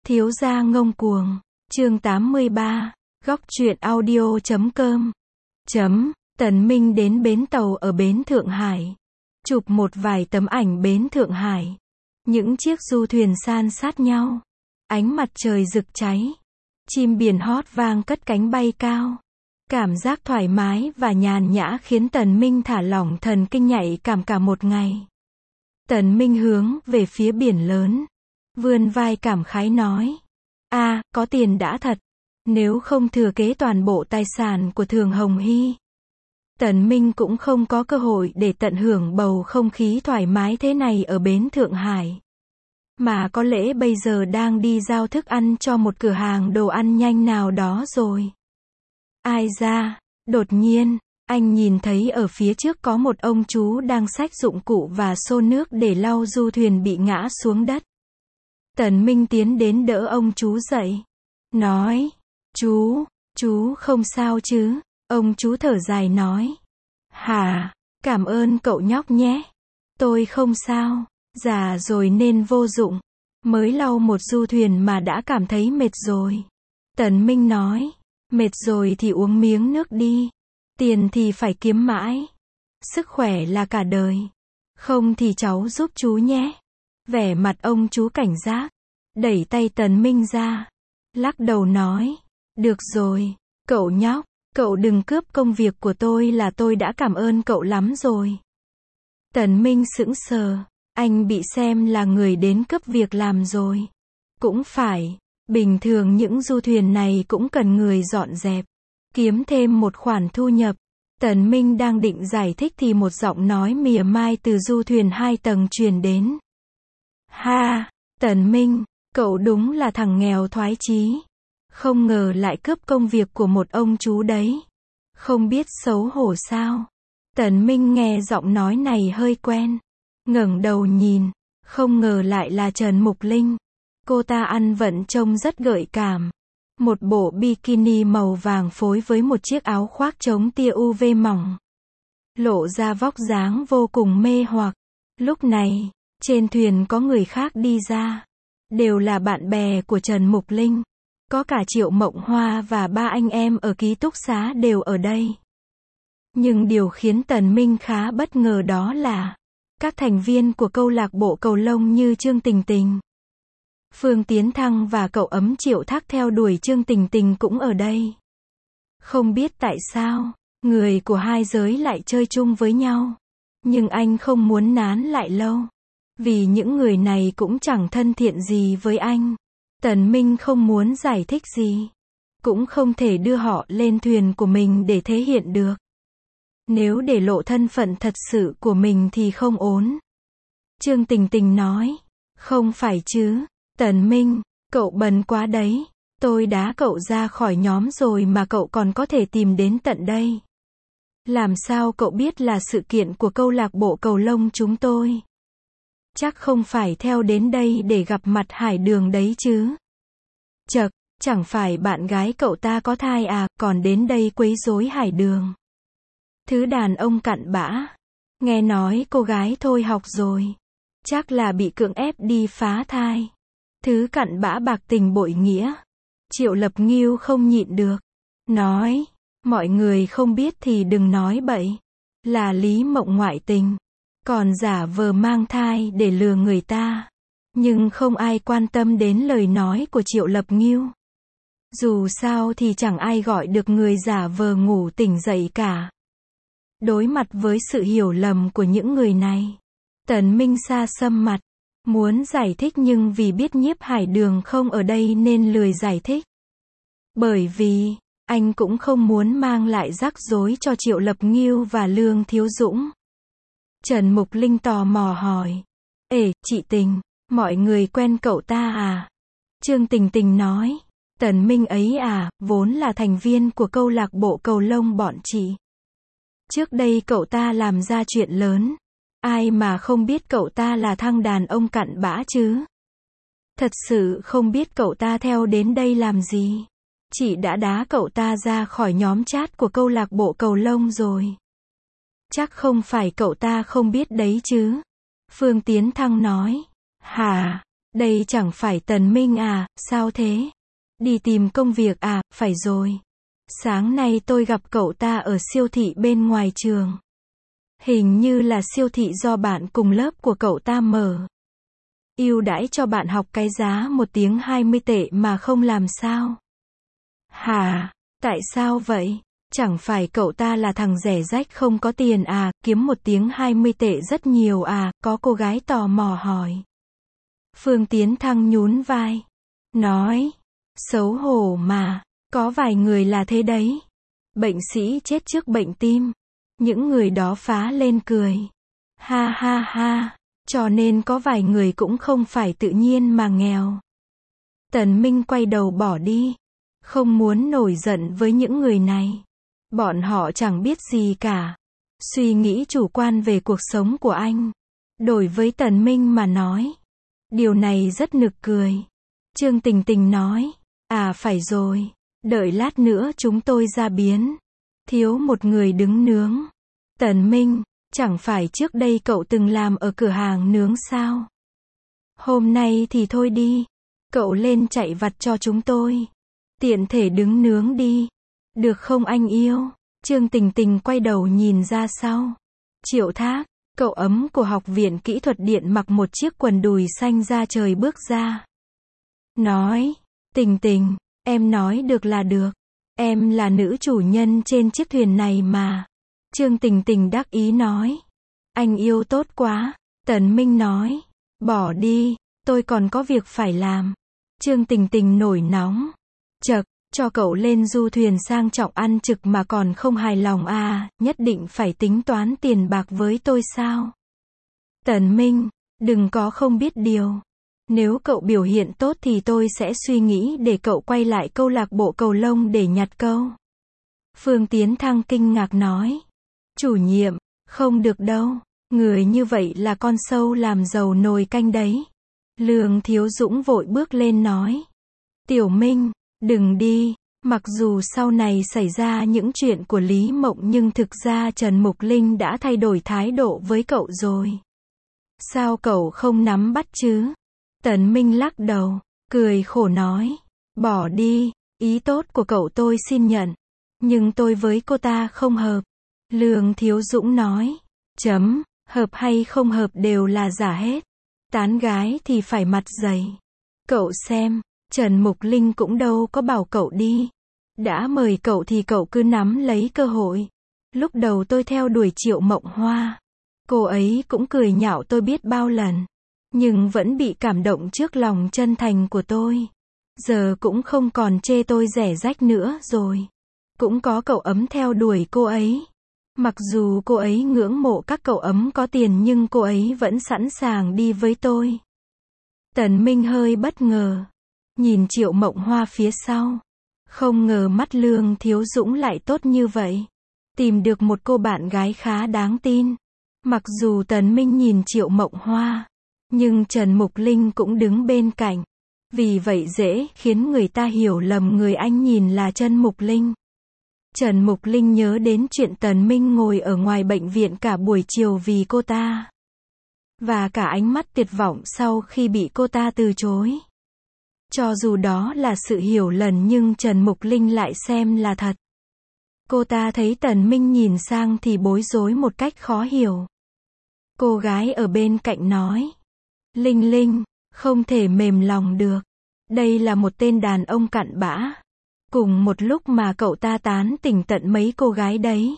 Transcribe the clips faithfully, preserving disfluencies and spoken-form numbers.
Thiếu gia ngông cuồng. Chương tám mươi ba. Góc truyện audio chấm com. Chấm. Tần Minh đến bến tàu ở bến Thượng Hải. Chụp một vài tấm ảnh bến Thượng Hải. Những chiếc du thuyền san sát nhau. Ánh mặt trời rực cháy. Chim biển hót vang cất cánh bay cao. Cảm giác thoải mái và nhàn nhã khiến Tần Minh thả lỏng thần kinh nhạy cảm cả một ngày. Tần Minh hướng về phía biển lớn. Vươn vai cảm khái nói. a à, có tiền đã thật. Nếu không thừa kế toàn bộ tài sản của Thường Hồng Hy. Tần Minh cũng không có cơ hội để tận hưởng bầu không khí thoải mái thế này ở bến Thượng Hải. Mà có lẽ bây giờ đang đi giao thức ăn cho một cửa hàng đồ ăn nhanh nào đó rồi. Ai ra, đột nhiên, anh nhìn thấy ở phía trước có một ông chú đang xách dụng cụ và xô nước để lau du thuyền bị ngã xuống đất. Tần Minh tiến đến đỡ ông chú dậy. Nói, chú, chú không sao chứ? Ông chú thở dài nói. Hả, cảm ơn cậu nhóc nhé. Tôi không sao, già rồi nên vô dụng. Mới lau một du thuyền mà đã cảm thấy mệt rồi. Tần Minh nói, mệt rồi thì uống miếng nước đi. Tiền thì phải kiếm mãi. Sức khỏe là cả đời. Không thì cháu giúp chú nhé. Vẻ mặt ông chú cảnh giác. Đẩy tay Tần Minh ra. Lắc đầu nói. Được rồi, cậu nhóc. Cậu đừng cướp công việc của tôi là tôi đã cảm ơn cậu lắm rồi. Tần Minh sững sờ. Anh bị xem là người đến cướp việc làm rồi. Cũng phải. Bình thường những du thuyền này cũng cần người dọn dẹp. Kiếm thêm một khoản thu nhập. Tần Minh đang định giải thích thì một giọng nói mỉa mai từ du thuyền hai tầng truyền đến. Ha, Tần Minh, cậu đúng là thằng nghèo thoái chí. Không ngờ lại cướp công việc của một ông chú đấy. Không biết xấu hổ sao? Tần Minh nghe giọng nói này hơi quen. Ngẩng đầu nhìn, không ngờ lại là Trần Mục Linh. Cô ta ăn vận trông rất gợi cảm. Một bộ bikini màu vàng phối với một chiếc áo khoác chống tia u vê mỏng. Lộ ra vóc dáng vô cùng mê hoặc. Lúc này, trên thuyền có người khác đi ra. Đều là bạn bè của Trần Mục Linh. Có cả Triệu Mộng Hoa và ba anh em ở ký túc xá đều ở đây. Nhưng điều khiến Tần Minh khá bất ngờ đó là các thành viên của câu lạc bộ cầu lông như Trương Tình Tình, Phương Tiến Thăng và cậu ấm Triệu Thác theo đuổi Trương Tình Tình cũng ở đây. Không biết tại sao, người của hai giới lại chơi chung với nhau. Nhưng anh không muốn nán lại lâu. Vì những người này cũng chẳng thân thiện gì với anh. Tần Minh không muốn giải thích gì. Cũng không thể đưa họ lên thuyền của mình để thể hiện được. Nếu để lộ thân phận thật sự của mình thì không ổn. Trương Tình Tình nói. Không phải chứ, Tần Minh, cậu bần quá đấy. Tôi đá cậu ra khỏi nhóm rồi mà cậu còn có thể tìm đến tận đây. Làm sao cậu biết là sự kiện của câu lạc bộ cầu lông chúng tôi? Chắc không phải theo đến đây để gặp mặt Hải Đường đấy chứ. Chậc, chẳng phải bạn gái cậu ta có thai à, còn đến đây quấy rối Hải Đường. Thứ đàn ông cặn bã. Nghe nói cô gái thôi học rồi. Chắc là bị cưỡng ép đi phá thai. Thứ cặn bã bạc tình bội nghĩa. Triệu Lập Ngưu không nhịn được. Nói, mọi người không biết thì đừng nói bậy. Là Lý Mộng ngoại tình. Còn giả vờ mang thai để lừa người ta. Nhưng không ai quan tâm đến lời nói của Triệu Lập Ngưu. Dù sao thì chẳng ai gọi được người giả vờ ngủ tỉnh dậy cả. Đối mặt với sự hiểu lầm của những người này, Tần Minh xa sầm mặt. Muốn giải thích nhưng vì biết Nhiếp Hải Đường không ở đây nên lười giải thích. Bởi vì, anh cũng không muốn mang lại rắc rối cho Triệu Lập Ngưu và Lương Thiếu Dũng. Trần Mục Linh tò mò hỏi. Ê, chị Tình, mọi người quen cậu ta à? Trương Tình Tình nói. Tần Minh ấy à, vốn là thành viên của câu lạc bộ cầu lông bọn chị. Trước đây cậu ta làm ra chuyện lớn. Ai mà không biết cậu ta là thằng đàn ông cặn bã chứ? Thật sự không biết cậu ta theo đến đây làm gì. Chị đã đá cậu ta ra khỏi nhóm chat của câu lạc bộ cầu lông rồi. Chắc không phải cậu ta không biết đấy chứ? Phương Tiến Thăng nói. Hả? Đây chẳng phải Tần Minh à, sao thế? Đi tìm công việc à, phải rồi. Sáng nay tôi gặp cậu ta ở siêu thị bên ngoài trường. Hình như là siêu thị do bạn cùng lớp của cậu ta mở. Ưu đãi cho bạn học cái giá một tiếng hai mươi tệ mà không làm sao? Hả? Tại sao vậy? Chẳng phải cậu ta là thằng rẻ rách không có tiền à, kiếm một tiếng hai mươi tệ rất nhiều à, có cô gái tò mò hỏi. Phương Tiến Thăng nhún vai. Nói, xấu hổ mà, có vài người là thế đấy. Bệnh sĩ chết trước bệnh tim. Những người đó phá lên cười. Ha ha ha, cho nên có vài người cũng không phải tự nhiên mà nghèo. Tần Minh quay đầu bỏ đi. Không muốn nổi giận với những người này. Bọn họ chẳng biết gì cả. Suy nghĩ chủ quan về cuộc sống của anh. Đối với Tần Minh mà nói. Điều này rất nực cười. Trương Tình Tình nói. À phải rồi. Đợi lát nữa chúng tôi ra biến. Thiếu một người đứng nướng. Tần Minh, chẳng phải trước đây cậu từng làm ở cửa hàng nướng sao? Hôm nay thì thôi đi. Cậu lên chạy vặt cho chúng tôi. Tiện thể đứng nướng đi. Được không anh yêu? Trương Tình Tình quay đầu nhìn ra sau. Triệu Thác, cậu ấm của học viện kỹ thuật điện mặc một chiếc quần đùi xanh da trời bước ra. Nói, Tình Tình, em nói được là được. Em là nữ chủ nhân trên chiếc thuyền này mà. Trương Tình Tình đắc ý nói. Anh yêu tốt quá. Tần Minh nói. Bỏ đi, tôi còn có việc phải làm. Trương Tình Tình nổi nóng. Chậc, cho cậu lên du thuyền sang trọng ăn trực mà còn không hài lòng à, nhất định phải tính toán tiền bạc với tôi sao? Tần Minh, đừng có không biết điều. Nếu cậu biểu hiện tốt thì tôi sẽ suy nghĩ để cậu quay lại câu lạc bộ cầu lông để nhặt câu. Phương Tiến Thăng kinh ngạc nói. Chủ nhiệm, không được đâu. Người như vậy là con sâu làm dầu nồi canh đấy. Lương Thiếu Dũng vội bước lên nói. Tiểu Minh, đừng đi. Mặc dù sau này xảy ra những chuyện của Lý Mộng nhưng thực ra Trần Mục Linh đã thay đổi thái độ với cậu rồi. Sao cậu không nắm bắt chứ? Tần Minh lắc đầu, cười khổ nói. Bỏ đi, ý tốt của cậu tôi xin nhận. Nhưng tôi với cô ta không hợp. Lương Thiếu Dũng nói. Chấm, hợp hay không hợp đều là giả hết. Tán gái thì phải mặt dày. Cậu xem, Trần Mục Linh cũng đâu có bảo cậu đi. Đã mời cậu thì cậu cứ nắm lấy cơ hội. Lúc đầu tôi theo đuổi Triệu Mộng Hoa. Cô ấy cũng cười nhạo tôi biết bao lần. Nhưng vẫn bị cảm động trước lòng chân thành của tôi. Giờ cũng không còn chê tôi rẻ rách nữa rồi. Cũng có cậu ấm theo đuổi cô ấy. Mặc dù cô ấy ngưỡng mộ các cậu ấm có tiền nhưng cô ấy vẫn sẵn sàng đi với tôi. Tần Minh hơi bất ngờ. Nhìn Triệu Mộng Hoa phía sau. Không ngờ mắt Lương Thiếu Dũng lại tốt như vậy. Tìm được một cô bạn gái khá đáng tin. Mặc dù Tần Minh nhìn Triệu Mộng Hoa. Nhưng Trần Mục Linh cũng đứng bên cạnh. Vì vậy dễ khiến người ta hiểu lầm người anh nhìn là Trần Mục Linh. Trần Mục Linh nhớ đến chuyện Tần Minh ngồi ở ngoài bệnh viện cả buổi chiều vì cô ta. Và cả ánh mắt tuyệt vọng sau khi bị cô ta từ chối. Cho dù đó là sự hiểu lầm nhưng Trần Mục Linh lại xem là thật. Cô ta thấy Tần Minh nhìn sang thì bối rối một cách khó hiểu. Cô gái ở bên cạnh nói. Linh Linh, không thể mềm lòng được. Đây là một tên đàn ông cặn bã. Cùng một lúc mà cậu ta tán tỉnh tận mấy cô gái đấy.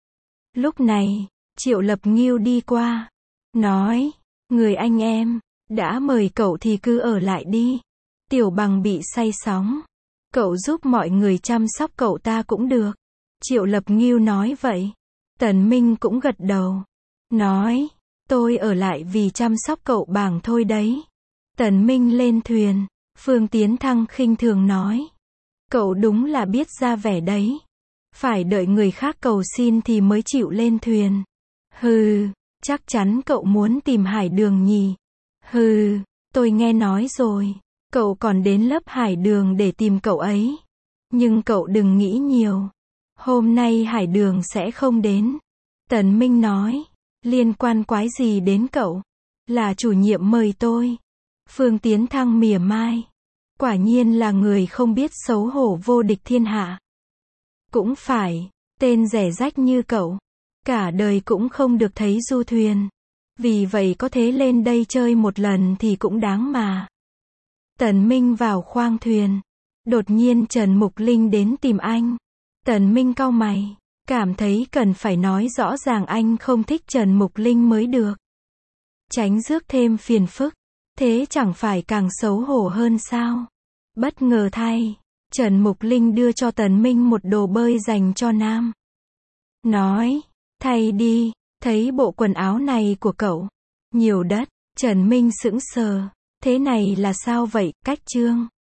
Lúc này, Triệu Lập Ngưu đi qua. Nói, người anh em, đã mời cậu thì cứ ở lại đi. Tiểu Bằng bị say sóng. Cậu giúp mọi người chăm sóc cậu ta cũng được. Triệu Lập Ngưu nói vậy. Tần Minh cũng gật đầu. Nói, tôi ở lại vì chăm sóc cậu Bằng thôi đấy. Tần Minh lên thuyền. Phương Tiến Thăng khinh thường nói. Cậu đúng là biết ra vẻ đấy. Phải đợi người khác cầu xin thì mới chịu lên thuyền. Hừ, chắc chắn cậu muốn tìm Hải Đường nhỉ. Hừ, tôi nghe nói rồi. Cậu còn đến lớp Hải Đường để tìm cậu ấy. Nhưng cậu đừng nghĩ nhiều. Hôm nay Hải Đường sẽ không đến. Tần Minh nói. Liên quan quái gì đến cậu? Là chủ nhiệm mời tôi. Phương Tiến Thăng mỉa mai. Quả nhiên là người không biết xấu hổ vô địch thiên hạ. Cũng phải, tên rẻ rách như cậu, cả đời cũng không được thấy du thuyền. Vì vậy có thế lên đây chơi một lần thì cũng đáng mà. Tần Minh vào khoang thuyền. Đột nhiên Trần Mục Linh đến tìm anh. Tần Minh cau mày, cảm thấy cần phải nói rõ ràng anh không thích Trần Mục Linh mới được. Tránh rước thêm phiền phức, thế chẳng phải càng xấu hổ hơn sao? Bất ngờ thay, Trần Mục Linh đưa cho Tần Minh một đồ bơi dành cho nam. Nói, thay đi, thấy bộ quần áo này của cậu, nhiều đất. Trần Minh sững sờ, thế này là sao vậy, cách trương?